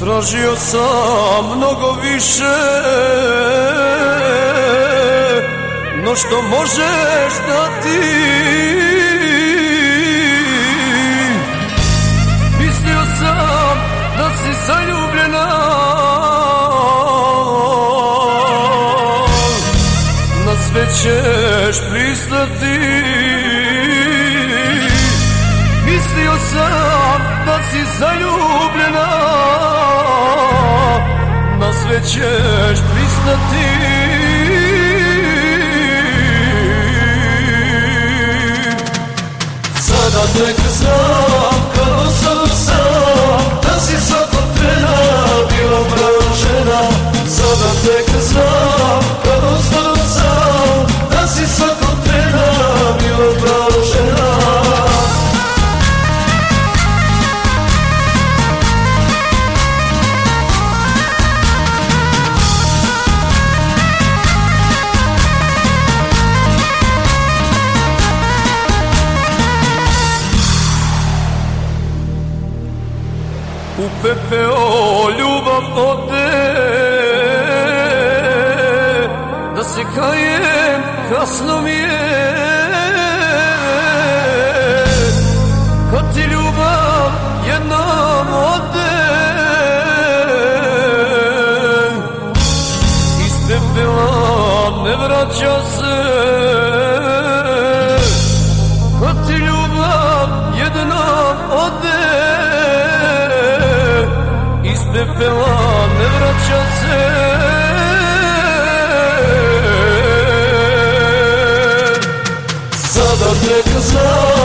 Tražio sam mnogo više no što možeš dati. Mislio sam da si zaljubljena, na sve ćeš pristati. Mislio sam da si zaljubljena, na sve ćeš pristati. Sada tek znam kako sam da si svakog trena bila prava žena. Sada tek znam kako sam da si svakog trena bila prava žena. U pepeo ljubav ode, da se kajem kasno mi je. Kad ti ljubav jednom ode, iz pepela ne vraća se. Kad ti ljubav jednom ode, iz pepela ne vraća se. Sada tek znam